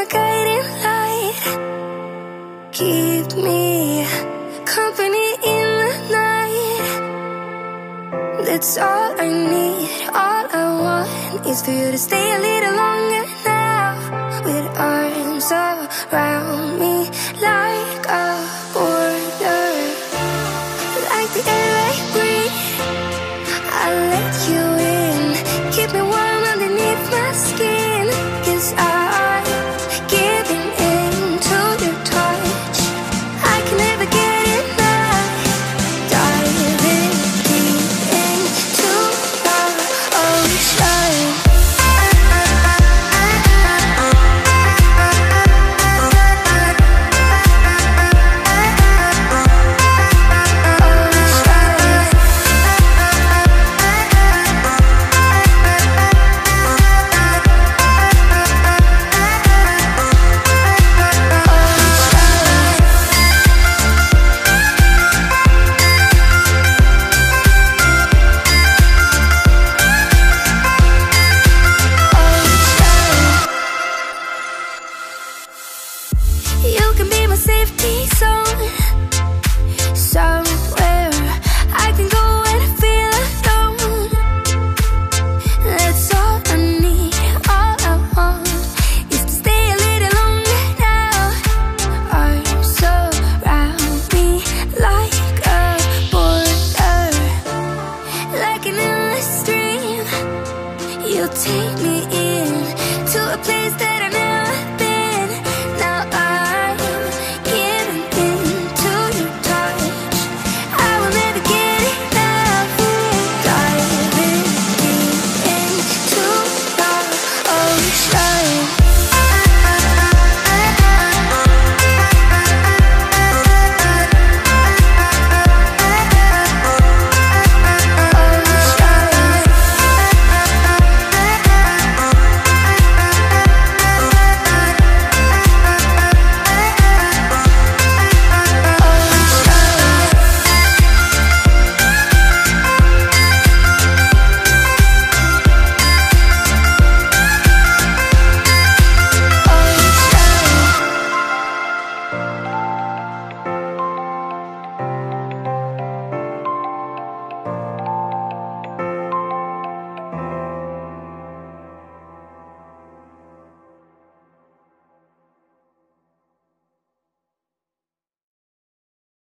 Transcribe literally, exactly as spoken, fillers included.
guiding light. Keep me company in the night. That's all I need, all I want is for you to stay a little longer now. With arms around me like a border, like the air I breathe. I'll let you in, keep me warm underneath my skin. Cause I'm giving in to your touch. I can never get enough. Diving deep into the ocean. You can be my safety zone.